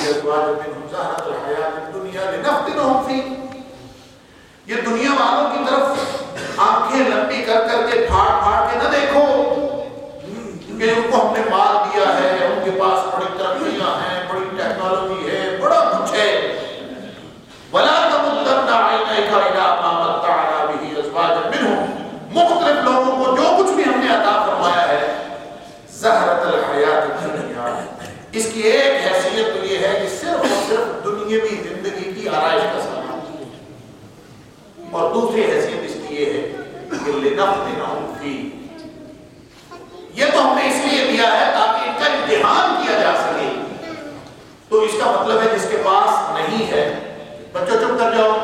أزواجا منهم زهرة الحياة الدنيا لنفتنهم فيه. یہ دنیا والوں کی طرف آنکھیں لمبی کر کر کے پھاڑ پھاڑ کے نہ دیکھو کہ ان کو ہم نے مال دیا ہے، ان کے پاس بڑی ترقیاں ہیں، بڑی ٹیکنالوجی ہے، بڑا کچھ ہے. ولا تمدن عینیک الی ما متعنا به ازواجا منهم. مختلف لوگوں کو جو کچھ بھی ہم نے عطا فرمایا ہے زہرۃ الحیات الدنیا، اس کی ایک حیثیت تو یہ ہے کہ صرف اور صرف دنیاوی زندگی کی آرائش کا سامان، اور دوسری حیثیت اس کی یہ ہے کہ لنفتنہم فیہ. یہ تو ہم نے اس لیے دیا ہے تاکہ ان کا امتحان کیا جا سکے. تو اس کا مطلب ہے جس کے پاس نہیں ہے، بچوں چپ کر جاؤ.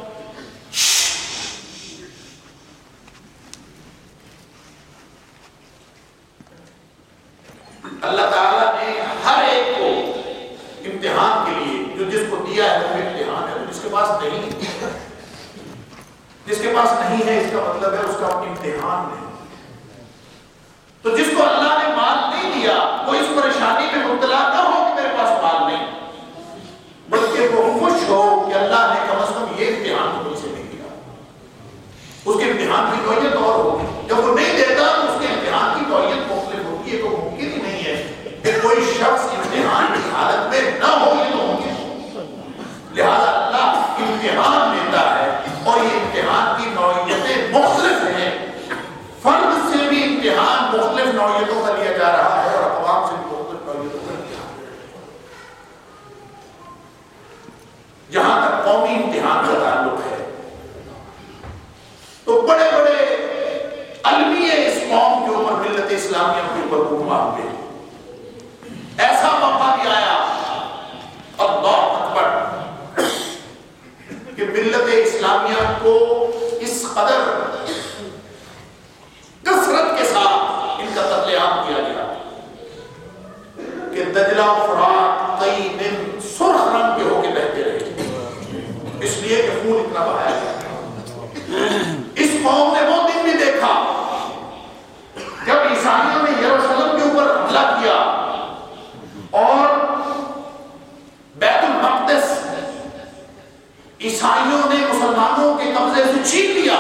اللہ تعالیٰ نے ہر ایک کو امتحان کے لیے، جو جس کو دیا ہے وہ امتحان ہے. تو جس کے پاس نہیں، جس کے پاس نہیں ہے اس کا مطلب ہے اس کا امتحان نہیں. تو جس کو اللہ نے مال نہیں دیا وہ اس پریشانی میں مبتلا نہ ہو کہ میرے پاس مال نہیں، بلکہ وہ خوش ہو کہ اللہ نے کم از کم یہ امتحان مجھ سے نہیں دیا. اس کے امتحان کی نوعیت اور ہوگی. جب وہ نہیں دیتا تو اس کے امتحان کی نوعیت مختلف ہوتی ہے. تو ممکن ہی نہیں ہے کہ کوئی شخص امتحان کی حالت میں نہ ہو، یہ تو ممکن ہے. لہذا اللہ امتحان دیتا ہے اور یہ امتحان کی نوعیتیں مختلف ہیں. فرد سے بھی امتحان مختلف نوعیتوں کا لیا جا رہا ہے اور اقوام سے بھی مختلف نوعیتوں کا لیا. جہاں تک قومی امتحان کا تعلق ہے تو بڑے بڑے المیہ اس قوم کے اوپر، ملت اسلامیہ کے اوپر گھوماتے ہیں. ایسا موقع بھی آیا اللہ اکبر کہ ملت اسلامیہ کو اس قدر کثرت کے ساتھ ان کا قتل عام کیا گیا کہ دجلہ و فرات کئی دن سرخ رنگ کے ہو کے بہتے رہے، اس لیے کہ خون اتنا بہایا گیا. اس قوم نے وہ دن بھی دیکھا جب عیسائیوں نے یروشلم کے اوپر حملہ کیا اور بیت المقدس عیسائیوں نے مسلمانوں کے قبضے سے چھین لیا.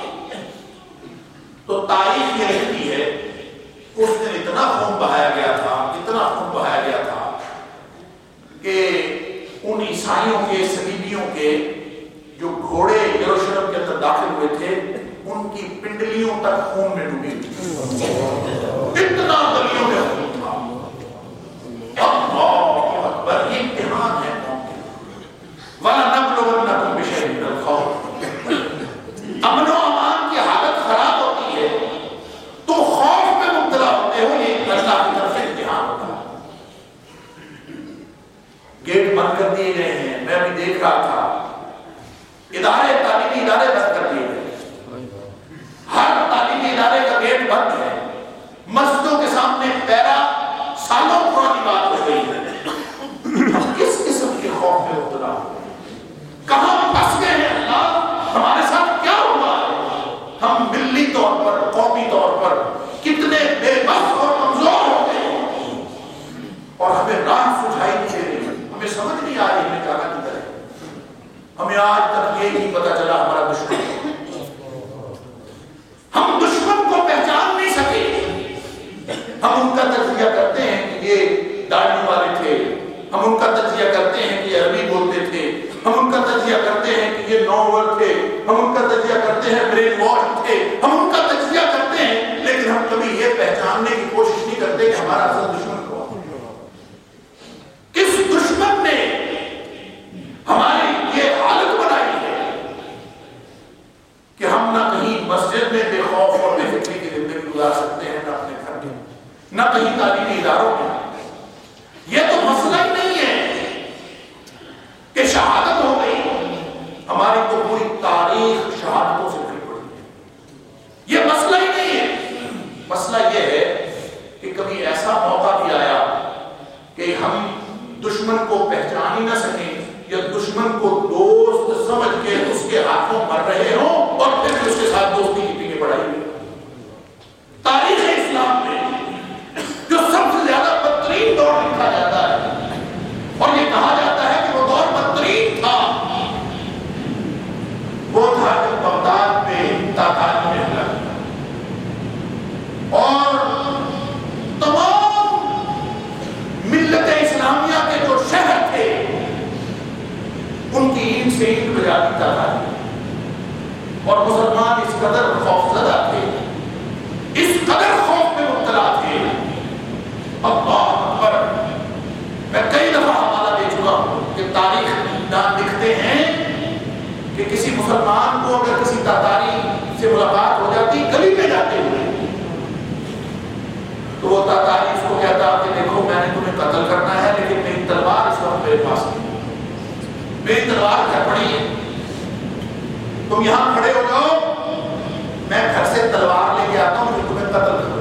تو تاریخ یہ لکھتی ہے اس دن اتنا خون بہایا گیا تھا، اتنا خون بہایا گیا تھا کہ ان عیسائیوں کے، صلیبیوں کے جو گھوڑے یروشلم کے اندر داخل ہوئے تھے ان کی پنڈلیوں تک خون میں ڈوبی تھی. اتنا گلیوں میں خون تھا. اللہ اکبر. یہ امتحان ہے. وَلَنَبْلُوَنَّكُمْ بِشَيْءٍ مِّنَ الْخَوْفِ. امن و امان کی حالت خراب ہوتی ہے تو خوف میں مبتلا ہوتے ہو، یہ اللہ کی طرف سے امتحان ہوتا ہے. گیٹ بند کر دیے گئے ہیں. میں ابھی دیکھ رہا تھا ادارے، تعلیمی ادارے بند کر دیے گئے. ہر تعلیمی ادارے کا گیٹ بند ہے. مسجدوں کے سامنے پیرا سالوں پرانی بات ہو گئی ہے. ہم کس قسم کے خوف میں مبتلا ہو، کہاں پھنس گئے ہیں؟ اللہ ہمارے ساتھ کیا ہوا ہے؟ ہم ملی طور پر، قومی طور پر کتنے بے بس اور کمزور ہو گئے ہیں اور ہمیں راہ سجھائی نہیں دے رہی. ہمیں سمجھ نہیں آ رہی ہمیں جانا کدھر ہے. ہمیں آج تک یہ نہیں پتا چلا ہمارا دشمن. ہم دشمن کو پہچان نہیں سکے. ہم ان کا تجزیہ کرتے ہیں کہ یہ داڑھی والے تھے، ہم ان کا تجزیہ کرتے ہیں کہ یہ عربی بولتے تھے، ہم ان کا تجزیہ کرتے ہیں کہ یہ نوور تھے، ہم ان کا تجزیہ کرتے ہیں برین واش تھے، ہم ان کا تجزیہ کرتے ہیں، لیکن ہم کبھی یہ پہچاننے کی کوشش نہیں کرتے کہ ہمارا اصل دشمن کون ہے. کس دشمن نے ہماری یہ حالت بنائی ہے کہ ہم نہ کہیں مسجد میں بے خوف اور بے فکری کی زندگی گزار سکتے ہیں، نہ اپنے گھر میں، نہ کہیں تعلیمی اداروں میں. یہ تو مسئلہ ہی نہیں ہے کہ شہادت ہو گئی. ہماری تو پوری تاریخ شہادتوں سے بھری پڑی ہے. یہ مسئلہ ہی نہیں ہے. مسئلہ یہ ہے کہ کبھی ایسا موقع بھی آیا کہ ہم دشمن کو پہچان ہی نہ سکیں یا دشمن کو دوست سمجھ کے اس کے ہاتھوں مر رہے ہوں اور پھر اس کے ساتھ دوستی کی پینے پڑائی ہوئی. تاریخ اسلام میں جو سب سے زیادہ بدترین دور لکھا جاتا ہے اور یہ کہا اور مسلمان اس قدر خوفزدہ تھے، اس قدر خوف میں مبتلا تھے. اللہ اکبر. میں کئی دفعہ حوالہ دے چکا ہوں کہ تاریخ دان لکھتے ہیں کہ کسی مسلمان کو اگر کسی تاتاری سے ملاقات ہو جاتی گلی میں جاتے ہوئے، تو وہ تاتاری اس کو کہتا کہ دیکھو میں نے تمہیں قتل کرنا ہے لیکن میری تلوار اس وقت میرے پاس نہیں، میری تلوار گھر پڑی ہے، تم یہاں کھڑے ہو جاؤ، میں گھر سے تلوار لے کے آتا ہوں جو تمہیں قتل کروں.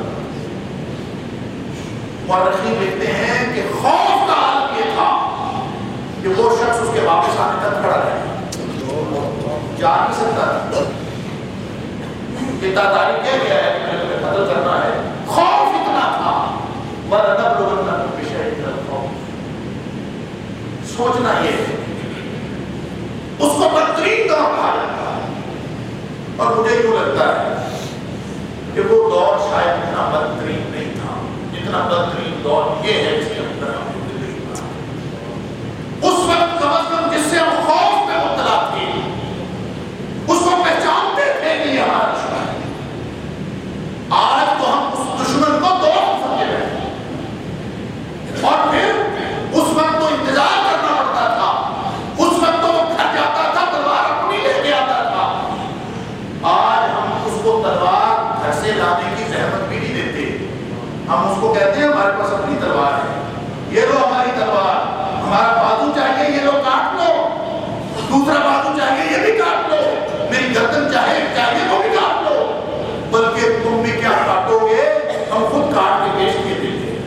مورخین لکھتے ہیں کہ خوف کا حال یہ تھا کہ وہ شخص اس کے واپس آنے تک کھڑا رہے، جا نہیں سکتا. یہ تاتاری کہہ گیا ہے کہ میں تمہیں قتل کرنا ہے. خوف اتنا تھا. وَلَنَبْلُوَنَّكُمْ بِشَيْءٍ مِّنَ الْخَوْفِ. سوچنا یہ ہے اس کو بدترین دور کہا جاتا ہے، اور مجھے یوں لگتا ہے کہ وہ دور شاید اتنا بدترین نہیں تھا جتنا بدترین دور یہ ہے جس کے اندر ہم زندگی پا. اس وقت کم از کم جس سے ہم خوف میں مبتلا تھے اس کو پہچانتے تھے کہ یہ ہمارا دشمن ہے. آج تو ہم اس دشمن کو دوست سمجھے رہے اور پھر اس وقت تو انتظار کرنا پڑتا تھا، اس وقت تو وہ گھر جاتا تھا تلوار اپنی لے کے آتا تھا. آج ہم اس کو تلوار گھر سے لانے کی زحمت بھی نہیں دیتے. ہم اس کو کہتے ہیں ہمارے پاس اپنی تلوار ہے، یہ لو ہماری تلوار، ہمارا بازو چاہیے یہ لو کاٹ لو، دوسرا بازو چاہیے یہ بھی کاٹ لو، میری گردن چاہیے وہ بھی کاٹ لو، بلکہ تم بھی کیا کاٹو گے ہم خود کاٹ کے پیش کیے دیتے ہیں.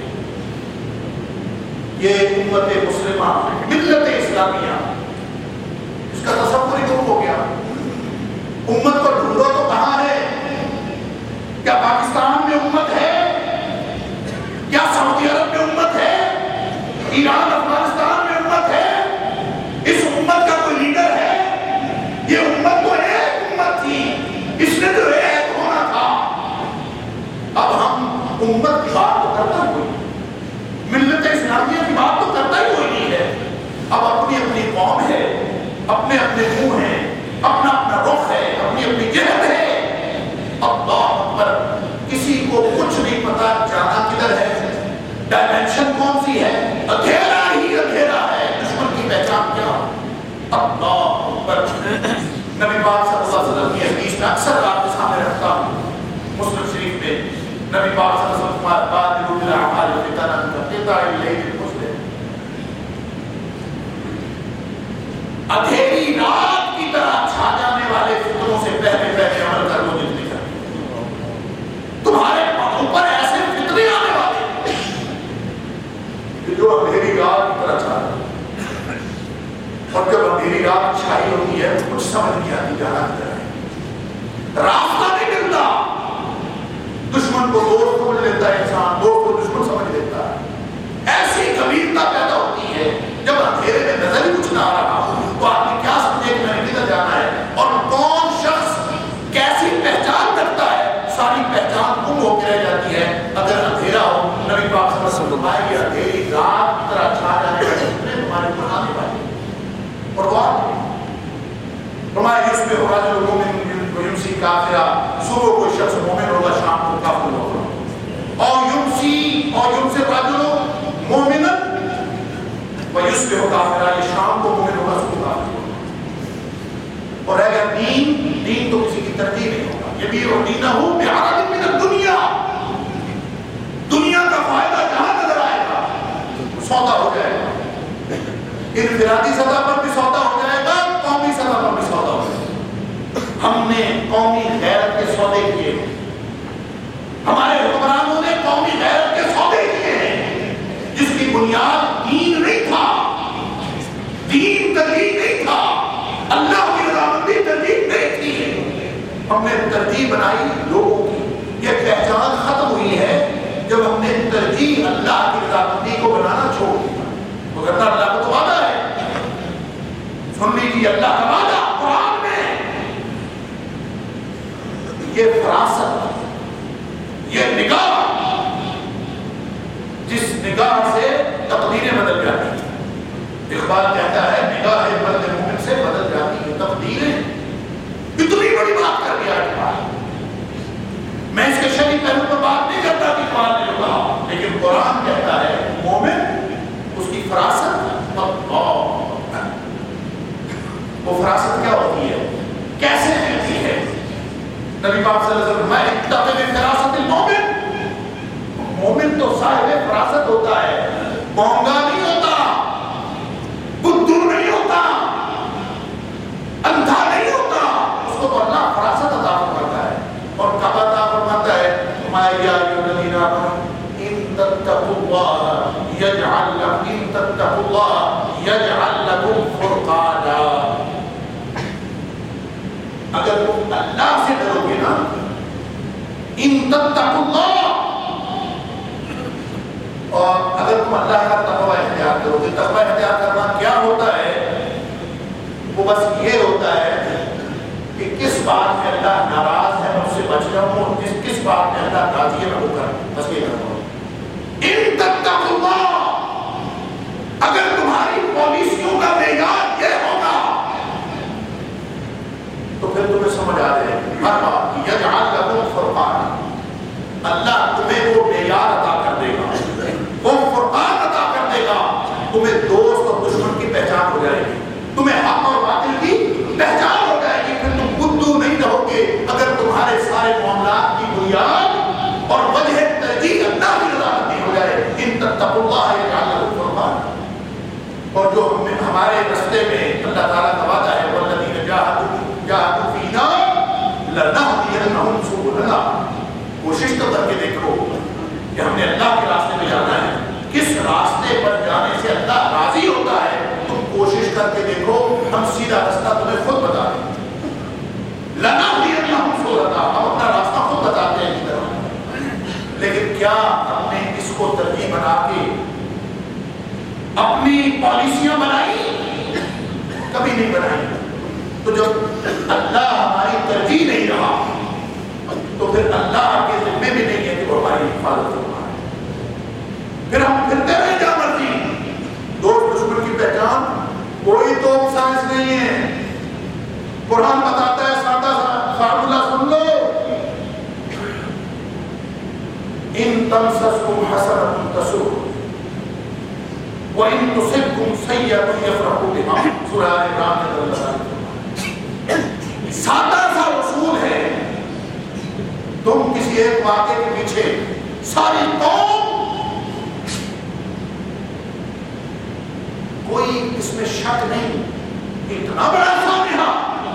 یہ امت مسلمہ ملت اسلامیہ اس کا تصور ہی گم ہو گیا. امت کو ڈھونڈو تو کہاں ہے؟ کیا پاکستان میں امت ہے؟ کیا سعودی عرب میں امت ہے؟ ایران افغانستان میں امت ہے؟ اس امت کا کوئی لیڈر ہے؟ یہ امت تو ایک امت تھی، اس نے تو ایک ہونا تھا. اب ہم امت کی بات تو کرتا کوئی، ملت اسلامیہ کی بات تو کرتا ہی کوئی نہیں ہے. اب اپنی اپنی قوم ہے، اپنے اپنے منہ ہیں، اپنا اپنا رخ ہے، اپنی اپنی جہت ہے. اللہ اکبر. کسی کو کچھ نہیں پتا جانا کدھر ہے، ڈائمینشن کون سی ہے، اندھیرا ہی اندھیرا ہے. دشمن کی پہچان کیا؟ اللہ اکبر. نبی پاک صلی اللہ علیہ وسلم کی حدیث میں اکثر آپ کے سامنے رکھتا ہوں، مسلم شریف میں نبی پاک صلی اللہ علیہ وسلم بادروا بالاعمال فتنا كقطع الليل المظلم. اندھیری رات کی طرح چھا جانے والے فتنوں سے پہلے پہلے عمل کر لو جتنی کر. تمہارے اوپر ایسے فتنے آنے والے کہ جو اندھیری رات کی طرح چھا جاتے، اور جب اندھیری رات چھائی ہوتی ہے تو کچھ سمجھ نہیں آتی جانا کدھر ہے، راستہ نہیں ملتا. دشمن کو دوست سمجھ لیتا ہے انسان، دوست کو دشمن سمجھ لیتا ہے. ایسی گمبھیرتا پیدا ہوتی ہے جب اندھیرے میں نظر ہی کچھ نہ آ رہا ہو تو آدمی کیا سمجھے کہ میں نے کدھر جانا ہے. اور کون شخص کیسی پہچان رکھتا ہے، ساری پہچان گم ہو کے رہ جاتی ہے اگر اندھیرا ہو. نبی پاک صلی اللہ علیہ وسلم فرمائے کہ اندھیری رات کی طرح چھا جانے کا فتنے تمہارے اوپر آنے والے. اور وہ فرمایا اس میں ہوگا جو لوگوں میں یمسی کافرہ، صبح کوئی شخص مومن ہوگا شام کو کافر ہوگا. اور یمسی رجل مومنا ویصبح کافرہ، یہ شام کو مومن ہوگا صبح کافر ہوگا. اور اگر دین تو کسی کی ترجیح نہیں ہوگا. یبیع دینہ بعرض من الدنیا، دنیا کا فائدہ جہاں نظر آئے گا سودا ہو جائے گا. انفرادی سطح پر بھی سودا ہو جائے گا، قومی سطح پر بھی سودا ہو جائے گا. ہم نے قومی غیرت کے سودے کیے، ہمارے حکمرانوں نے قومی غیرت کے سودے کیے ہیں جس کی بنیاد دین نہیں تھا، دین ترجیح نہیں تھا، اللہ کی رضامندی ترجیح نہیں تھی. ہم نے ترجیح بنائی لوگوں کی. یہ پہچان ختم ہوئی ہے جب ہم نے ترجیح اللہ کی رضامندی کو بنانا چھوڑ دیا. مگر اللہ کو تو وعدہ ہے، سن لیجیے اللہ کا وعدہ قرآن میں. یہ فراست، یہ نگاہ، جس نگاہ سے تقدیریں بدل جاتی ہیں. اقبال کہتا ہے نگاہ مرد مومن سے بدل جاتی ہے تقدیریں. اتنی بڑی بات وہ فراست کیا ہوتی ہے، کیسے ملتی ہے؟ نبی پاک صلی اللہ علیہ وسلم اتقِ فراست المومن، مومن تو صاحب فراست ہوتا ہے، مونگا نہیں ہوتا، بدھو نہیں ہوتا، اندھا نہیں ہوتا، اس کو تو اللہ فراست عطا فرماتا ہے۔ اور کب عطا فرماتا ہے؟ ما یا ایھا الذین آمنوا ان تتقوا اللہ یجعل لکم، ان تتقوا اللہ یجعل لکم فرقانا، اگر تم اللہ سے ڈرو گے نا، ان تتقوا اللہ، اور اگر تم اللہ کا تقوی اختیار کرو گے، تقوی اختیار کرنا کیا ہوتا ہے؟ وہ بس یہ ہوتا ہے کہ کس بات میں اللہ ناراض ہے میں اس سے بچ جاؤں، اور کس بات میں اللہ راضی ہے میں وہ کروں، بس یہ کرتا ہوں۔ ان تتقوا اللہ، اگر تمہاری پالیسیوں کا معیار یہ ہوگا تو پھر تمہیں سمجھ آ جائے ہر بات کی، یجعل لکم فرقانا، اللہ تمہیں وہ معیار عطا کر دے گا، وہ فرقان عطا کر دے گا، تمہیں دوست اور دشمن کی پہچان ہو جائے گی، تمہیں حق اور باطل کی پہچان ہو جائے گی، پھر تم بدھو نہیں رہو گے۔ اگر تمہارے سارے معاملات کی بنیاد اور وجہ ترجیح اللہ کی رضامندی ہو جائے، ان تتقوا اللہ یجعل لکم فرقانا، اور جو ہمارے رستے میں اللہ تعالیٰ کا وعدہ ہے والذین جاہدوا فینا لنہدینہم سبلنا، کوشش تو کر کے دیکھو کہ ہم نے اللہ کے راستے میں جانا ہے، کس راستے پر جانے سے اللہ راضی ہوتا ہے، تم کوشش کر کے دیکھو، ہم سیدھا راستہ تمہیں خود بتا دیں، لنہدینہم سبلنا، ہم اپنا راستہ خود بتاتے ہیں کی طرح، لیکن کیا ہم نے اس کو ترجیح بنا کے اپنی پالیسیاں بنائی؟ کبھی نہیں بنائی۔ تو جب اللہ ہماری ترجیح نہیں رہا تو پھر اللہ کے ذمے بھی نہیں ہے کہ وہ ہماری حفاظت فرمائے، پھر ہم پھرتے رہے جہاں مرضی۔ دوست دشمن کی پہچان کوئی تو سائنس نہیں ہے، قرآن بتاتا ہے سادہ سا فارمولہ سن لو، ان تمسسکم حسنۃ تسؤہم وَإِن تُصِبْكُمْ سَیِّئَةٌ یَفْرَحُوا بِہَا، سورہ آل عمران کے اندر سادہ سا اصول ہے، تم کسی ایک واقعے کے پیچھے ساری قوم، کوئی اس میں شک نہیں، اتنا بڑا سانحہ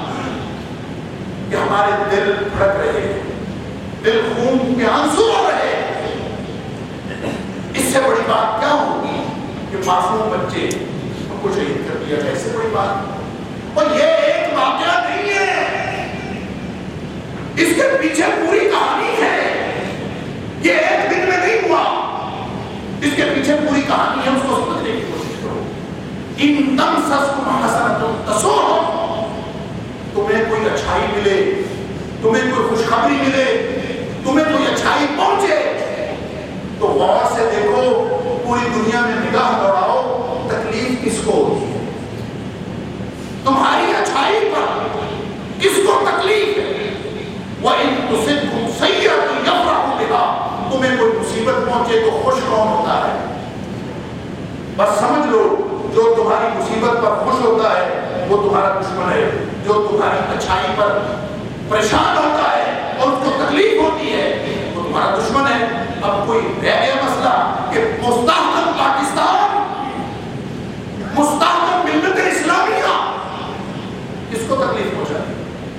کہ ہمارے دل دھڑک رہے ہیں، دل خون کے آنسو ہو رہے ہیں، اس سے بڑی بات کیا ہوگی کہ معصوم بچے ہم کو شہید کر دیا جائے، اس سے بڑی بات۔ اور یہ ایک واقعہ نہیں ہے، اس کے پیچھے پوری کہانی ہے، یہ ایک دن میں نہیں ہوا، اس کے پیچھے پوری کہانی ہے، اس کو سمجھنے کی کوشش کرو۔ ان تمسسکم حسنۃ تسؤہم، تمہیں کوئی اچھائی ملے، تمہیں کوئی خوشخبری ملے، تمہیں کوئی اچھائی پہنچے تو غور سے دیکھو، پوری دنیا میں نگاہ دوڑاؤ، تکلیف کس کو ہوتی ہے؟ تمہاری اچھائی پر کس کو تکلیف ہے؟ وَإِن تُصِبْكُمْ سَیِّئَةٌ یَفْرَحُوا بِہَا، تمہیں کوئی مصیبت پہنچے تو خوش کون ہوتا ہے؟ بس سمجھ لو، جو تمہاری مصیبت پر خوش ہوتا ہے وہ تمہارا دشمن ہے، جو تمہاری اچھائی پر پریشان ہوتا ہے اور اس کو تکلیف ہوتی ہے وہ تمہارا دشمن ہے۔ اب کوئی رہ گیا مسئلہ کہ مستحکم پاکستان، مستحکم ملت اسلامیہ کس کو تکلیف پہنچاتی؟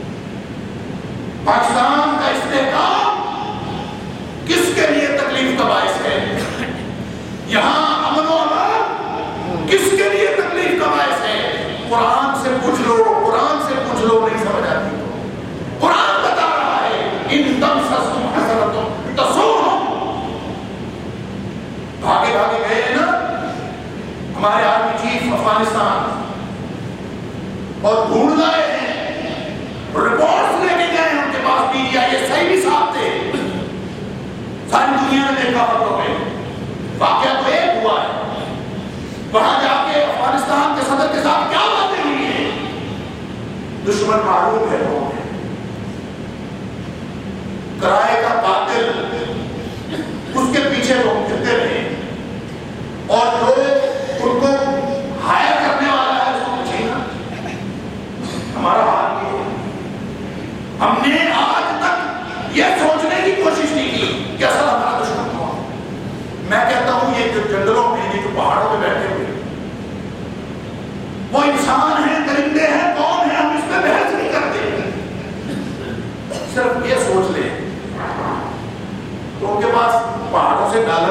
پاکستان کا استحکام کس کے لیے تکلیف کا باعث ہے؟ یہاں امن و امان کس کے لیے تکلیف کا باعث ہے؟ قرآن سے پوچھ لو، قرآن سے پوچھ لو، نہیں سمجھ آتی تو قرآن بتا رہا ہے ان تمسسکم حسنۃ تسؤہم، بھاگے بھاگے گئے ہیں نا ہمارے آرمی چیف افغانستان، اور ڈھونڈ لائے ہیں، رپورٹس لے کے گئے ہیں ان کے پاس، PTI صحیح بھی صاحب تھے، ساری دنیا نے دیکھا خبروں میں، واقعہ تو ایک ہوا ہے، وہاں جا کے افغانستان کے صدر کے ساتھ کیا باتیں ہوئی ہیں، دشمن معلوم ہے کون ہے، کرائے کا قاتل، اس کے پیچھے وہ پھرتے رہے، اور جو ان کو ہائر کرنے والا ہے اس کو پوچھے نا،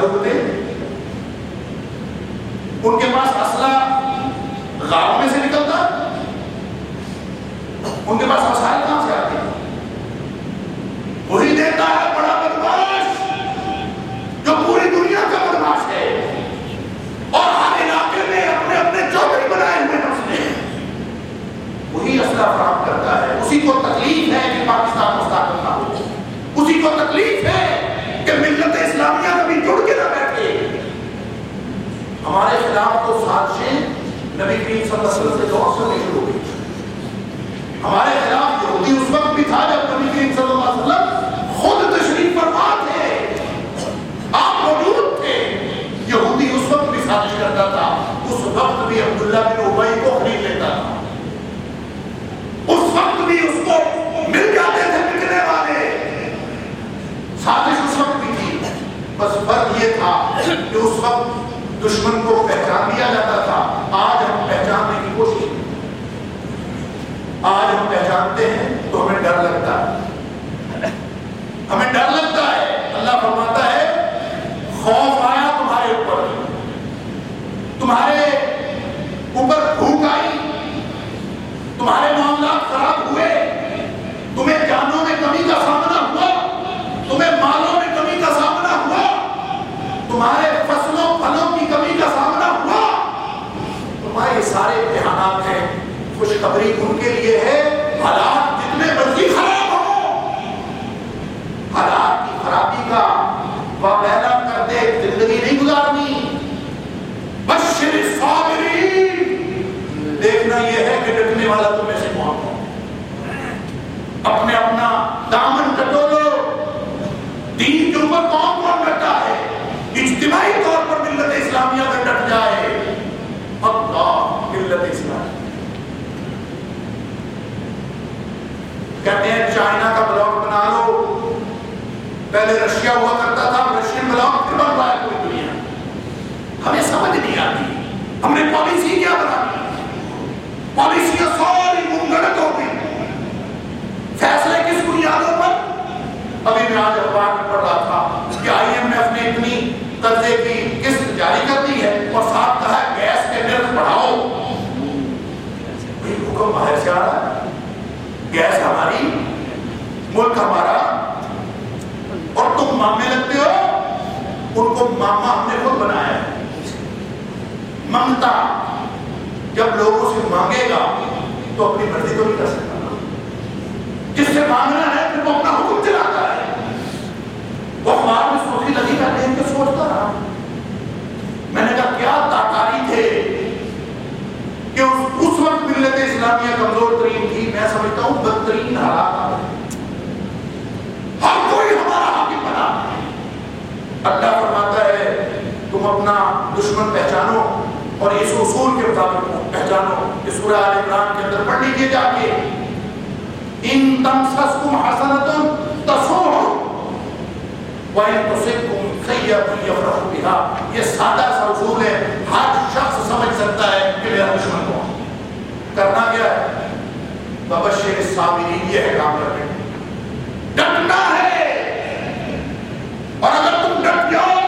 ڈوبتے, ان کے پاس اسلحہ غاروں میں سے نکلتا, ان کے پاس وسائل کہاں سے آتے ہیں؟ وہی دیتا ہے بڑا بدماش جو پوری دنیا کا بدماش ہے اور ہر علاقے میں اپنے اپنے چوکڑی بنائے ہوئے ہیں اس نے, وہی اسلحہ فراہم کرتا ہے. اسی کو تکلیف ہے کہ پاکستان مستقل نہ ہو, اسی کو تکلیف ہے کہ ملت اسلامیہ کبھی جڑ کے نہ بیٹھے. ہمارے خلاف تو سازشیں نبی کریم صلی اللہ علیہ وسلم سے دور سے ہونے شروع ہوئی. ہمارے خلاف یہودی اس وقت بھی تھا جب نبی کریم صلی اللہ علیہ وسلم خود تشریف فرما تھے, آپ موجود تھے. یہودی اس وقت بھی سازش کرتا تھا, اس وقت بھی عبداللہ بن ابی کو خرید لیتا تھا, اس وقت بھی اس کو مل جاتے تھے بکنے والے. سازش اس وقت بھی تھی, بس فرق یہ تھا کہ اس وقت دشمن کو پہچان دیا جاتا تھا. آج ہم پہچاننے کی کوشش کریں, آج ہم پہچانتے ہیں تو ہمیں ڈر لگتا ہے, ہمیں ڈر لگتا ہے. اللہ فرماتا ہے خوف آیا تمہارے اوپر, تمہارے اوپر بھوک آئی, تمہارے معاملات خراب ہوئے, تمہیں جانوں میں کمی کا سامنا ہوا, تمہیں مالوں میں کمی کا سامنا ہوا, تمہارے فصلوں پھلوں کی کمی کا سامنا ہوا. تمہارے سارے امتحانات ہیں. خوشخبری ان کے لیے ہے حالات جتنے مرضی خراب ہوں, حالات کی خرابی کا وابیلہ کر دے زندگی نہیں گزارنی. بشر الصابرین, دیکھنا یہ ہے کہ ڈٹنے والا تم میں سے کون ہو. اپنے اپنا دامن ٹٹولو, دین کے اوپر کون کون ڈٹا ہے, اجتماعی طور پر ملت اسلامیہ میں ڈٹ جائے. اللہ ملت اسلامیہ کہتے ہیں چائنا کا بلاک بنا لو, پہلے رشیا ہوا کرتا تھا, رشین بلاک پھر بن رہا ہے پوری دنیا. ہمیں سمجھ نہیں آتی ہم نے پالیسی کیا بنانی, پالیسیاں ساری منگڑت ہو گئی. فیصلے کس بنیادوں پر؟ ابھی میں آج اخبار میں پڑھ رہا تھا کہ IMF نے اتنی قرضے کی قسط جاری کر دی ہے اور ساتھ کہا ہے گیس کے نرخ بڑھاؤ. حکم باہر سے آ رہا ہے, گیس ہماری, ملک ہمارا, اور تم مانگنے لگتے ہو. ان کو ماما ہم نے خود بنایا ہے. مانگتا جب لوگوں سے مانگے گا تو اپنی مرضی تو نہیں کر سکتا. جس سے مانگنا ہے پھر وہ اپنا حکم چلاتا ہے. وہ اخبار میں سوچی لگی میں دیکھ کے سوچتا رہا, میں نے کہا کیا داکاری تھے کہ اس وقت ملت اسلامیہ کمزور ترین تھی. میں سمجھتا ہوں بدترین حالات, ہر کوئی ہمارا حاکم بنا. اللہ فرماتا ہے تم اپنا دشمن پہچانو اور اس اصول کے مطابق پہچانو. کہ سورہ آل عمران کے اندر پڑھ لیجیے جا کے, ان تمسسکم حسنۃ تسؤہم وَإِن تُصِبْكُمْ سَیِّئَةٌ یفرحوا بِہا. یہ سادہ سا اصول ہے, ہر شخص سمجھ سکتا ہے کہ میرا دشمن کون. کرنا کیا ہے؟ وَبَشِّرِ الصَّابِرِينَ, یہ ہے کام کرنے, ڈٹنا ہے. اور اگر تم ڈٹ جاؤ,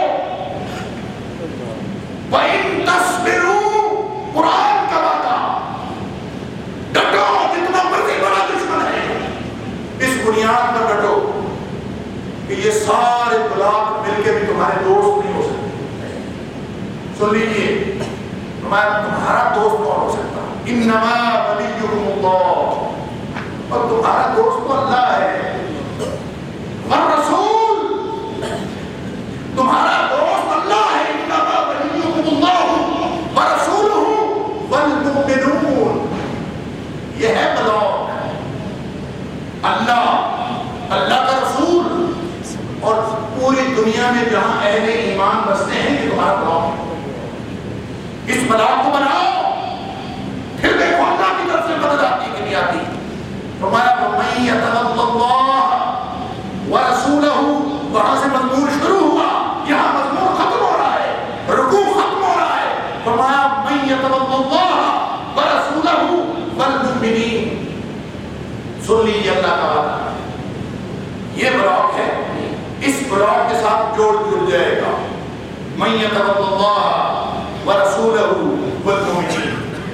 وَإِن تَصْبِرُوا, قرآن کا وعدہ, ڈٹو جتنا مرضی بڑا دشمن ہے, اس بنیاد پر ڈٹو کہ یہ سارے بلاک مل کے بھی تمہارے دوست نہیں ہو سکتے. سن لیجیے, تمہارا دوست کون ہو سکتا؟ انما ولیکم اللہ, اور تمہارا دوست تو اللہ ہے. والرسول, تمہارا دوست اللہ ہے. انما ولیکم اللہ ورسولہ والمؤمنون. یہ ہے بلاک, اللہ, اللہ کا رسول اور پوری دنیا میں جہاں اہل ایمان بستے ہیں یہ تمہارا بلاک ہے. اس بلاک کو بناؤ, پھر دیکھو اللہ کی طرف سے مدد آتی کہ نہیں آتی. فرمایا وَمَن يَتَوَلَّ اللَّهَ وَرَسُولَهُ, وہاں سے مضمون شروع ہوا, یہاں مضمون ختم ہو رہا ہے, رکوع ختم ہو رہا ہے. فرمایا مَن يَتَوَلَّ اللَّهَ وَرَسُولَهُ وَالْمُؤْمِنِينَ. سن لیجیے اللہ کا وعدہ, یہ بلاک ہے, اس بلاک کے ساتھ جوڑ جڑ جائے گا من يتول الله ورسوله والمؤمنين،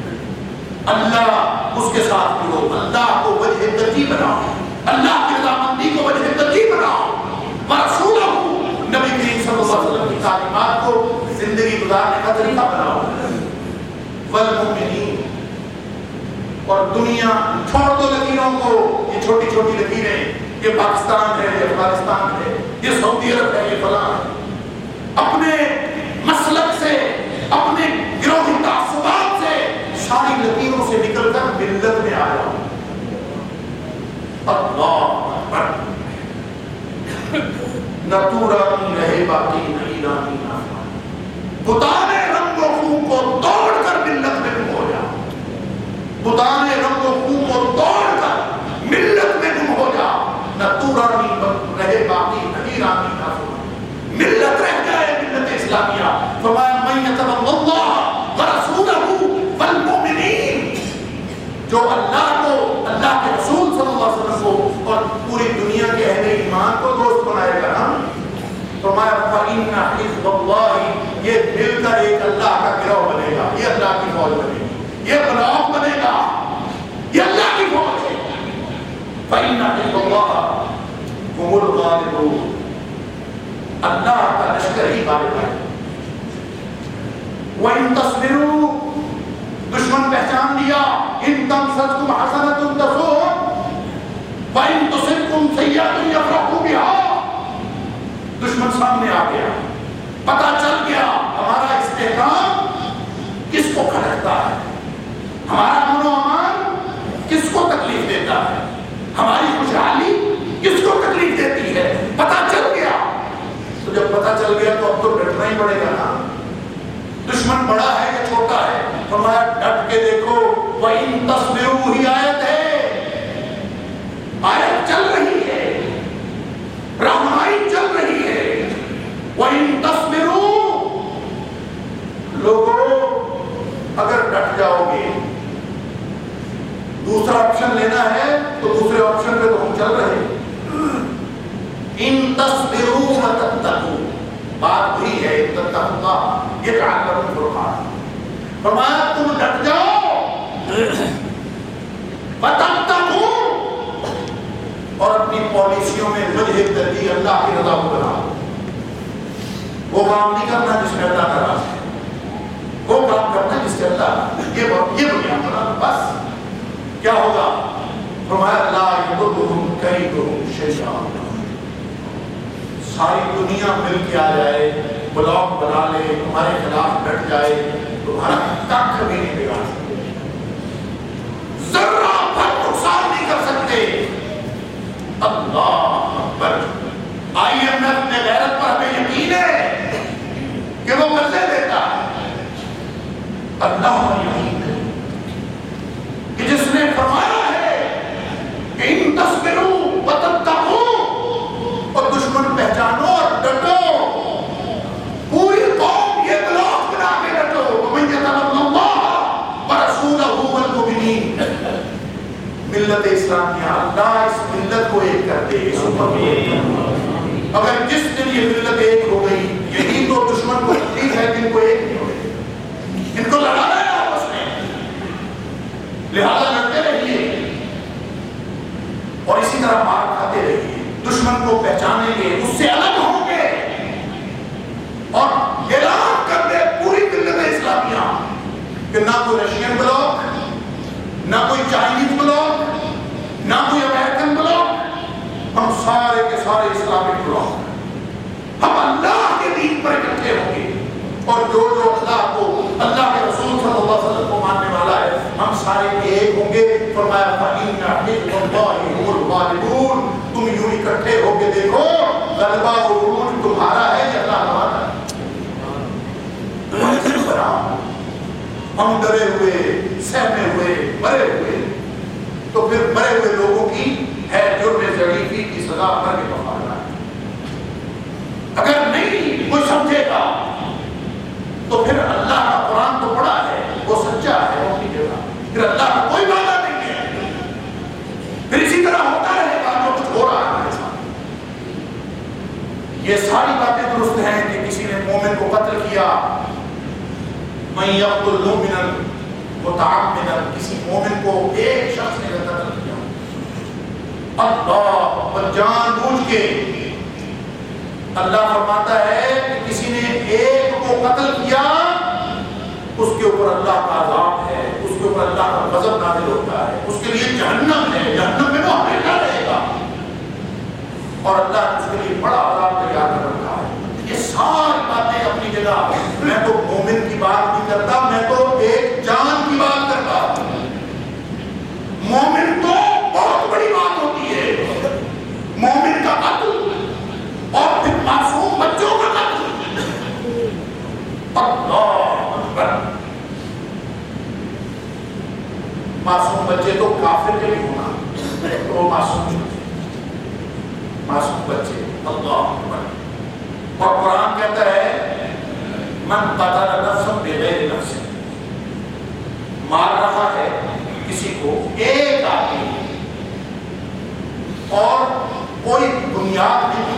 اللہ اس کے ساتھ جڑو، اللہ کو وجہ ترجیح بناؤ، اللہ کی رضامندی کو وجہ ترجیح بناؤ، ورسولہ نبی کریم صلی اللہ علیہ وسلم کی تعلیمات کو زندگی گزارنے کا طریقہ بناؤ، والمؤمنین، اور دنیا چھوڑ دو لکیروں کو، یہ چھوٹی چھوٹی لکیریں، یہ پاکستان ہے، یہ افغانستان ہے، یہ سعودی عرب ہے، یہ فلاں ہے، اپنے مسلک سے، اپنے گروہی تعصبات سے ساری لکیروں سے نکل کر ملت میں آ جاؤ۔ اللہ اکبر، نہ تو رانی رہے باقی نہ ایرانی نہ بتانے رنگ و خوں کو توڑ کر ملت میں گم ہو جا، بتانے رنگ و خوں کو توڑ کر ملت میں گم ہو جا، نہ تو رانی رہے باقی نہ ایرانی نہ ملت رہ جائے، ملت اسلامیہ۔ فرمایا من یتول اللہ ورسولہ والمؤمنین، جو اللہ کو، اللہ کے رسول صلی اللہ علیہ وسلم کو اور پوری دنیا کے اہل ایمان کو دوست بنائے گا نا، فرمایا فإن حزب اللہ، یہ مل کر ایک اللہ کا گروہ بنے گا، یہ اللہ کی فوج بنے گی، یہ بلاک بنے گا، یہ اللہ کی فوج ہے۔ فإن حزب اللہ هم الغالبون، اللہ کا لشکر ہی غالب ہے۔ وَإِن تَصْبِرُوا، دشمن پہچان لیا، إِن تَمْسَسْكُمْ حَسَنَةٌ تَسُؤْهُمْ وَإِن تُصِبْكُمْ سَيِّئَةٌ يَفْرَحُوا بِهَا، دشمن سامنے آ گیا، پتہ چل گیا ہمارا استحکام کس کو کھٹکتا ہے، ہمارا امن و امان کس کو تکلیف دیتا ہے، ہماری خوشحالی کس کو تکلیف دیتی ہے، پتہ چل گیا۔ تو جب پتہ چل گیا تو اب تو ڈٹنا ہی پڑے گا نا، دشمن بڑا ہے یا چھوٹا ہے، فرمایا ڈٹ کے دیکھو۔ وَإِن تَصْبِرُوا، ہی آیت ہے، آیت چل رہی ہے، رہنمائی چل رہی ہے۔ وَإِن تَصْبِرُوا، لوگوں اگر ڈٹ جاؤ گے، دوسرا آپشن لینا ہے تو دوسرے آپشن پہ تو ہم چل رہے ہیں۔ ان تصبروا وتتقوا، بات وہی ہے، اتقوا اللہ یجعل لکم فرقانا، فرمایا تم ڈٹ جاؤ، وتتقوا، اور اپنی پالیسیوں میں وجہ ترجیح اللہ کی رضا کو بناؤ۔ وہ کام نہیں کرنا جس میں اللہ ناراض ہے، وہ کام کرنا جس سے اللہ، یہ دنیا بنا، بس کیا ہوگا؟ فرمایا لا یضرهم کیدہم شیئا، ساری دنیا مل کے آ جائے، بلاک بنا لے، تمہارے خلاف ڈٹ جائے، تمہارا کخ بھی نہیں بگاڑ سکتے، ذرہ بھر نقصان نہیں کر سکتے۔ اللہ اکبر، IMF نے غیرت پر ہمیں یقین ہے کہ وہ قرضے دیتا ہے، اللہ پر یقین ہے کہ جس نے فرمایا ہے کہ ان تصبروا وتتقوا، اور دشمن پہچانو اور ڈٹو، پوری قوم یہ بلاک بنا کے ڈٹو۔ وَمَن يَتَوَلَّ اللَّهَ وَرَسُولَهُ وَالْمُؤْمِنِينَ، ملت اسلامیہ، اللہ اس ملت کو ایک کر دے، اس امت کو ایک کر دے۔ اگر جس دن یہ ملت ایک ہو گئی، یہی تو دشمن کو تکلیف ہے، جن کو ایک نہیں ہو گئی، ان کو لڑانا ہے آپس میں، لہذا لڑتے رہیے اور اسی طرح مار کھاتے رہیے، دشمن کو پہچانیں گے، اس سے الگ ہوں گے، اور اعلان کر دے پوری ملت اسلامیہ کہ نہ کوئی رشین بلاک، نہ کوئی چائنیز بلاک، نہ کوئی امریکن بلاک، ہم سارے کے سارے اسلامک بلاک، ہم اللہ کے دین پر اکٹھے ہوں گے، اور جو اللہ کو، اللہ کے رسول صلی اللہ علیہ وسلم کو ماننے والا ہے، ہم سارے ایک ہوں گے۔ فرمایا فَإِنَّ حِزْبَ اللَّهِ هُمُ الْغَالِبُونَ، تم یوں اکٹھے ہو کے دیکھو، غلبہ عروج تمہارا ہے یا اللہ ہمارا ہے۔ ہم ڈرے ہوئے، سہمے ہوئے، مرے ہوئے، تو پھر مرے ہوئے لوگوں کی ہے جرم ضعیفی کی سزا پر کے پکڑنا ہے۔ اگر نہیں کوئی سمجھے گا تو پھر اللہ کا قرآن تو پڑھا ہے، وہ سچا ہے، وہ کی جگہ پھر اللہ کا کوئی وعدہ نہیں ہے، پھر اسی طرح ہوتا رہے گا جو کچھ ہو رہا ہے۔ یہ ساری باتیں درست ہیں کہ کسی نے مومن کو قتل کیا. من یقتل مؤمنا متعمدا، کسی مومن کو ایک شخص نے قتل کیا اللہ اور جان بوجھ کے، اللہ فرماتا ہے کہ کسی نے ایک کو قتل کیا اس کے اوپر اللہ کا عذاب ہے، اس کے اوپر اللہ کا غضب نازل ہوتا ہے، اس کے لیے جہنم ہے، جہنم میں وہ ہمیشہ رہے گا، اور اللہ نے اس کے لیے بڑا عذاب تیار کر رکھا ہے. یہ ساری باتیں اپنی جگہ. میں تو مومن کی بات نہیں کرتا، میں تو ایک جان کی بات کرتا. مومن تو بہت بڑی بات ہوتی ہے، مومن کا قتل اور پھر معصوم بچوں کا قتل. اللہ اکبر. معصوم بچے تو کافر کے بھی ہونا، تو وہ معصوم بچے. اللہ اکبر. اور قرآن کہتا ہے من قتل نفسا بغیر نفس، مار رہا ہے کسی کو ایک آدمی اور کوئی بنیاد نہیں.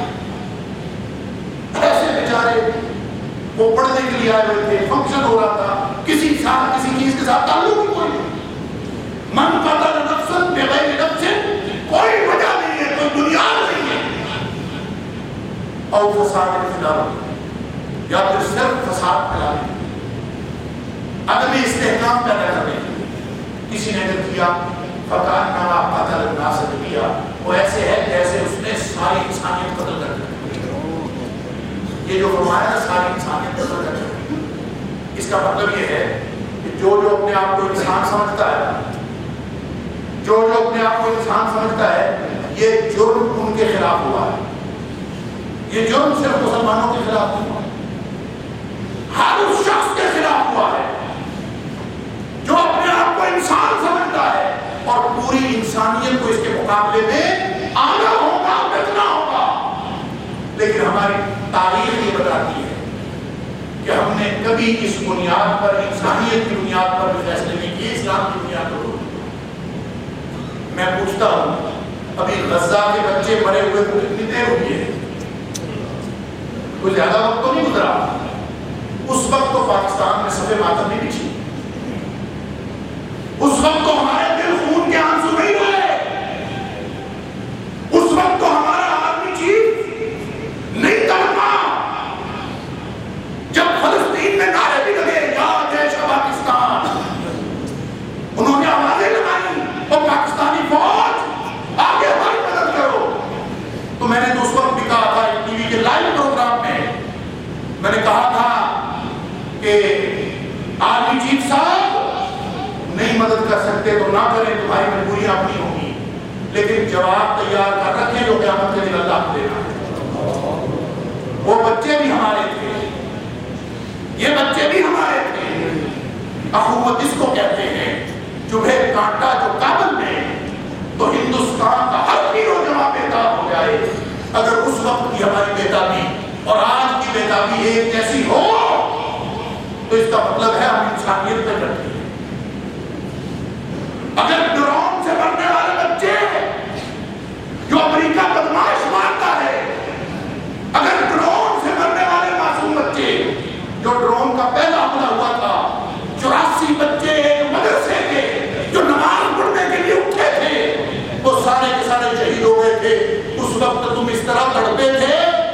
ایسے بیچارے وہ پڑھنے کے لیے آئے ہوئے تھے، فنکشن ہو رہا تھا، کسی چیز کے ساتھ تعلق ہی کوئی نہیں. من قتل نفسا بغیر نفس، کوئی وجہ نہیں ہے، کوئی بنیاد نہیں ہے. اور فساد فی الارض، یا پھر صرف فساد پھیلانے، عدم استحکام پیدا کرنے. کسی نے اگر کیا فکانما قتل الناس جميعا، وہ ایسے ہے جیسے اس نے ساری انسانیت قتل کر دی. یہ جو فرمایا نا ساری انسانیت قتل کر دی، اس کا مطلب یہ ہے کہ جو اپنے آپ کو انسان سمجھتا ہے، جو اپنے آپ کو انسان سمجھتا ہے، یہ جرم ان کے خلاف ہوا ہے. یہ جرم صرف مسلمانوں کے خلاف نہیں ہوا، ہر اس شخص کے خلاف ہوا ہے جو اپنے آپ کو انسان سمجھتا ہے اور پوری انسانیت کو اس کے مقابلے میں آگا ہوگا، بچنا ہوگا. لیکن ہماری تاریخ یہ بتاتی ہے کہ ہم نے کبھی اس بنیاد پر، انسانیت کی بنیاد پر بھی فیصلے نہیں کیے، اسلام کی بنیاد پر. میں پوچھتا ہوں ابھی غزہ کے بچے مرے ہوئے کو کتنی دیر ہوئی ہے؟ کوئی زیادہ وقت تو نہیں گزرا. اس وقت تو پاکستان میں صفحے ماتم نہیں بچھی، اس وقت تو ہمارے دل خون کے آنسو نہیں رہے، اس وقت تو ہمارا آرمی چیف نہیں تڑپا جب فلسطین میں نعرے بھی لگے یا جیش پاکستان. انہوں نے آوازیں لگائی اور پاکستانی فوج آگے ہماری مدد کرو. تو میں نے تو اس وقت بھی کہا تھا ٹی وی کے لائیو پروگرام میں نے کہا تھا کہ آرمی چیف صاحب نہیں مدد کر سکتے تو نہ کریں، تمہاری مجبوریاں اپنی ہوں گی، لیکن جواب تیار کر رکھیں جو قیامت کے دن اللہ کو دینا ہے. وہ بچے بھی ہمارے تھے، یہ بچے بھی ہمارے تھے. اخوت اس کو کہتے ہیں. چبھے کانٹا جو کابل میں، تو ہندوستان کا ہر پیر و جوان بیتاب ہو جائے. اگر اس وقت کی ہماری بیتابی اور آج کی بیتابی ایک جیسی ہو تو اس کا مطلب ہے ہم انسانیت پہ ڈٹتے ہیں. اگر ڈرون سے مرنے والے بچے جو امریکہ بدماش مارتا ہے، اگر ڈرون سے مرنے والے معصوم بچے، جو ڈرون کا پہلا حملہ ہوا تھا، 84 بچے ایک مدرسے کے جو نماز پڑھنے کے لیے اٹھے تھے، وہ سارے کے سارے شہید ہو گئے تھے. اس وقت تم اس طرح تڑپے تھے.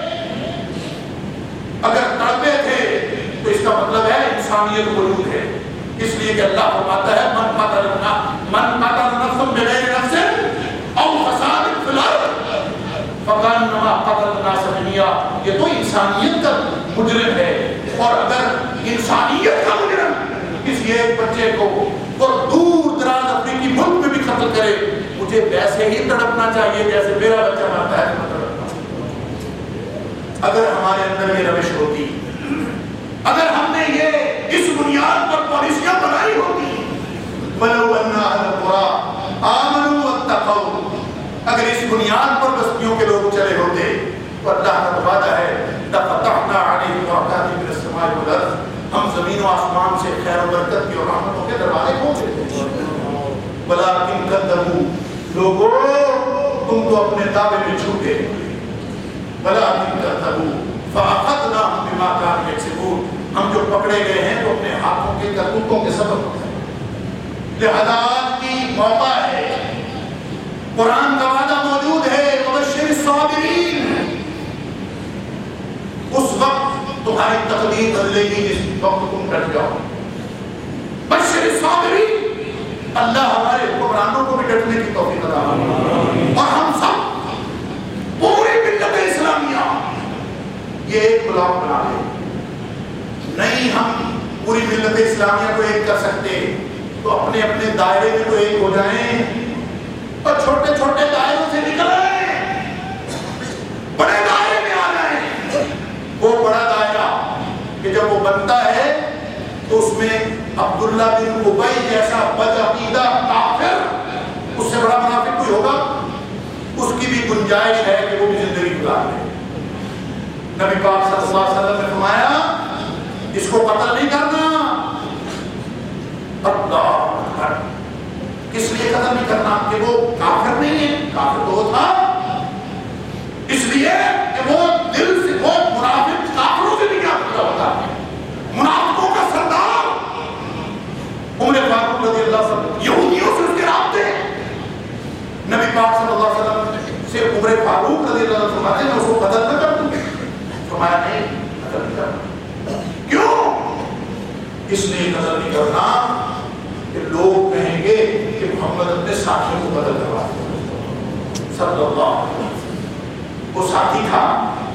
اگر تڑپے تھے تو اس کا مطلب ہے انسانیت موجود ہے. اس لیے کہ اللہ فرماتا ہے من قتل نفسا بغیر نفس او فساد فی الارض فکانما قتل الناس جميعا. یہ تو انسانیت کا مجرم ہے، اور اگر انسانیت کا مجرم کسی ایک بچے کو اور دور دراز افریقی ملک میں بھی قتل کرے، مجھے ویسے ہی تڑپنا چاہیے جیسے میرا بچہ مرتا ہے تو تڑپنا. اگر ہمارے اندر یہ روش ہوتی، اگر ہم نے یہ اس بنیاد پر پالیسیاں بنائی ہوتی، وَلَوْ أَنَّ أَهْلَ الْقُرَىٰ آمَنُوا وَاتَّقَوْا، اگر اس بنیاد پر بستیوں کے لوگ چلے ہوتے تو اللہ کا وعدہ ہے لَفَتَحْنَا عَلَيْهِمْ بَرَكَاتٍ مِنَ السَّمَاءِ وَالْأَرْضِ، ہم زمین و آسمان سے خیر و برکت کی اور رحمتوں کے دروازے کھول دیتے. وَلَٰكِن كَذَّبُوا، لوگوں تم تو اپنے دعوے میں جھوٹے. وَلَٰكِن كَذَّبُوا فَأَخَذْنَاهُمْ بِمَا كَانُوا يَكْسِبُونَ، ہم جو پکڑے گئے ہیں تو اپنے ہاتھوں کے کرتوتوں کے سبب ہیں۔ لہذا آج کی موقع ہے، قرآن کا وعدہ موجود ہے، وبشر الصابرین۔ اس وقت تمہاری تقدیر بدلے گی جس وقت تم ڈٹ جاؤ۔ بشر الصابرین، اللہ ہمارے حکمرانوں کو بھی ڈٹنے کی توفیق عطا فرمائے، اور ہم سب پوری ملت اسلامیہ یہ ایک بلاک بنا لیں۔ نہیں ہم پوری ملت اسلامیہ کو ایک کر سکتے تو اپنے اپنے دائرے میں تو ایک ہو جائیں، اور چھوٹے چھوٹے دائروں سے نکل آئیں، بڑے دائرے میں آ جائیں۔ وہ بڑا دائرہ کہ جب وہ بنتا ہے تو اس میں عبداللہ بن ابی جیسا بدعقیدہ کافر، اس سے بڑا منافق کوئی ہوگا؟ اس کی بھی گنجائش ہے کہ وہ بھی زندگی گزار لے۔ نبی پاک صلی اللہ علیہ وسلم نے فرمایا اس کو قتل نہیں کرنا۔ اللہ اکبر، کس لیے قتل نہیں کرنا؟ کہ وہ کافر نہیں ہے، کافر تو تھا، اس لیے کہ وہ دل سے وہ منافق کافروں سے بھی کیا پتہ ہوتا ہے۔ منافقوں کا سردار عمر فاروق رضی اللہ عنہ، یہودیوں سے اس کے رابطے، نبی پاک صلی اللہ علیہ وسلم سے عمر فاروق رضی اللہ عنہ فرماتے ہیں میں اس کو قتل نہ کر دوں؟ فرمایا نہیں، قتل نہیں کرنا۔ کیوں؟ اس لیے قتل نہیں کرنا کہ لوگ کہیں گے کہ محمد اپنے ساتھیوں کو قتل کروا دیا صلی اللہ علیہ وسلم۔ وہ ساتھی تھا،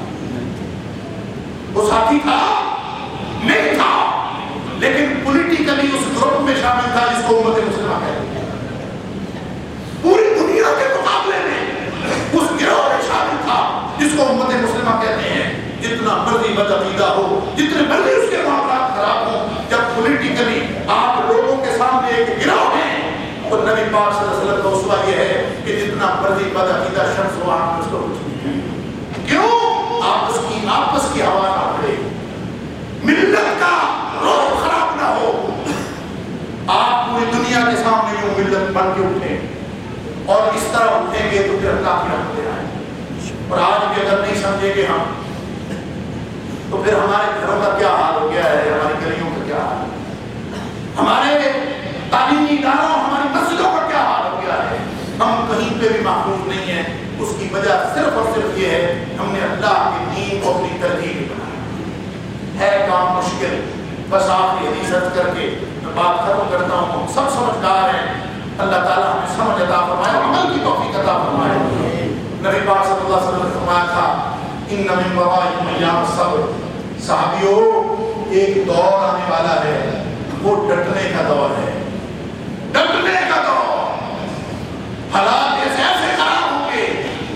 وہ ساتھی تھا نہیں تھا، لیکن پولیٹیکلی اس گروپ میں شامل تھا جس کو امت مسلمہ کہتے ہیں۔ پوری دنیا کے مقابلے میں اس گروہ میں شامل تھا جس کو امت مسلمہ کہتے ہیں۔ جتنا مرضی بدعقیدہ ہو، جتنے مرضی اس کے معاملات خراب ہوں، جب پولیٹیکلی آپ لوگوں کے سامنے ایک گروہ ہیں، اور نبی پاک صلی اللہ علیہ وسلم کا اسوہ یہ ہے کہ جتنا مرضی بدعقیدہ شخص ہو آپ اس کو کیوں آپس کی ہوا نہ پڑے، ملت کا روح خراب نہ ہو، آپ پوری دنیا کے سامنے یوں ملت بن کے اٹھیں، اور اس طرح اٹھیں گے تو پھر اللہ کی رحمت آئے۔ اور آج بھی اگر نہیں سمجھے گے ہم تو پھر ہمارے گھروں کا کیا حال ہو گیا ہے، ہماری گلیوں کا کیا حال ہے، ہمارے تعلیمی اداروں، ہماری مسجدوں کا کیا حال ہو گیا ہے۔ ہم کہیں پہ بھی محفوظ نہیں ہیں، اس کی وجہ صرف اور صرف یہ ہے ہم نے اللہ کے دین کو اپنی ترجیح بنایا ہے۔ کام مشکل، بس آخری حدیث عرض کر کے میں بات ختم کرتا ہوں۔ ہم سب سمجھدار ہیں، اللہ تعالیٰ ہمیں سمجھ عطا فرمائے، عمل کی توفیق عطا فرمائے۔ نبی پاک صلی اللہ علیہ وسلم نے فرمایا تھا ان من ورائکم ایام الصبر، صحابیوں ایک دور آنے والا ہے، وہ ڈٹنے کا دور ہے، ڈٹنے کا دور۔ حالات ایسے خراب ہوں گے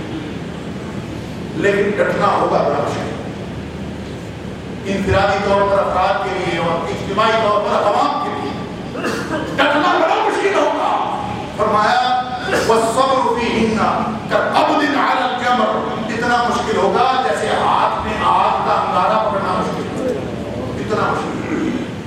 لیکن ڈٹنا ہوگا بڑا مشکل، انفرادی طور پر افراد کے لیے اور اجتماعی طور پر عوام کے لیے ڈٹنا بڑا مشکل ہوگا۔ فرمایا والصبر فیہن کالقبض علی الجمر، اتنا مشکل ہوگا جیسے ہاتھ میں آگ کا انگارہ پکڑنا مشکل ہے، اتنا مشکل۔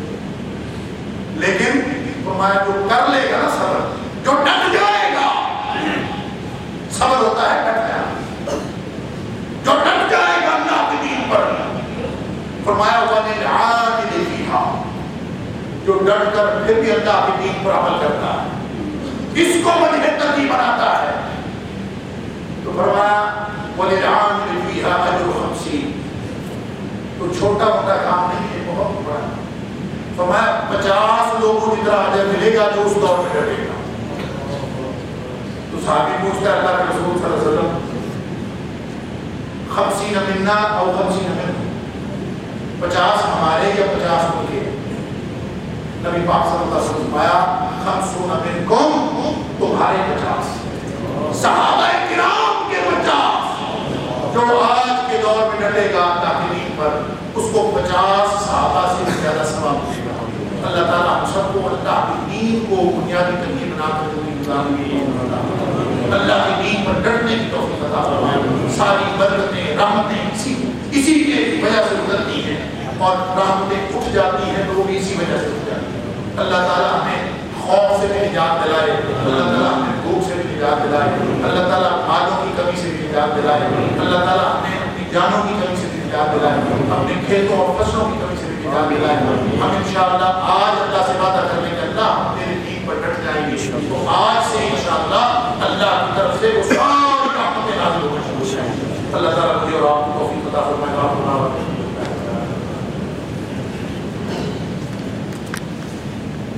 لیکن فرمایا جو کر لے گا نا صبر، جو ڈٹ جائے گا، صبر ہوتا ہے ڈٹ جانا، جو ڈٹ جائے گا اللہ کے دین پر، فرمایا وَلِلْعَامِلِ فِيهَا، جو ڈٹ کر پھر بھی اللہ کے دین پر عمل کرتا ہے، اس کو وجہ ترجیح بناتا ہے، تو فرمایا وَلِلْعَامِلِ فِيهَا أَجْرُ 50، تو چھوٹا موٹا کام نہیں ہے، بہت بڑا۔ فرمایا 50 لوگوں جتنا اجر ملے گا جو اس دور میں ڈٹے گا۔ تو صحابی پوچھتا ہے اللہ کے رسول صلی اللہ علیہ وسلم 50 منا او 50 منکم، 50 ہمارے یا 50 ان کے؟ نبی پاک صلی اللہ علیہ وسلم فرمایا 50 منکم، تمہارے 50، صحابہ کرام کے 50، جو آج کے دور میں ڈٹے گا تاکید پر، اس کو 50 صحابہ سے زیادہ ثواب ملے گا۔ اللہ تعالیٰ ہم سب کو اللہ کے دین کو بنیادی ترجیح بنا کر زندگی گزارنے کی اللہ کے دین پر ڈٹنے کی توفیق عطا فرمائے۔ ساری برکتیں رحمتیں اسی کے وجہ سے گزرتی ہیں، اور رحمتیں اٹھ جاتی ہیں تو وہ بھی اسی وجہ سے اٹھ جاتی ہیں۔ اللہ تعالیٰ ہمیں خوف سے بھی نجات دلائے، اللہ تعالیٰ ہمیں بھوک سے بھی نجات دلائے، اللہ تعالیٰ مالوں کی کمی سے بھی نجات دلائے، اللہ تعالیٰ ہمیں اپنی جانوں کی کمی سے بھی نجات دلائے، اپنے کھیتوں اور فصلوں کی کمی سے بھی یاد دلائیں. ہم انشاءاللہ آج اللہ سے وعدہ کرنے کے اللہ ہم تیرے دین پر ڈٹ جائیں گے. تو آج سے انشاءاللہ اللہ کی طرف سے وہ ساری رحمتیں نازل ہو جائیں. اللہ تعالیٰ مجھے اور آپ کو توفیق عطا فرمائے.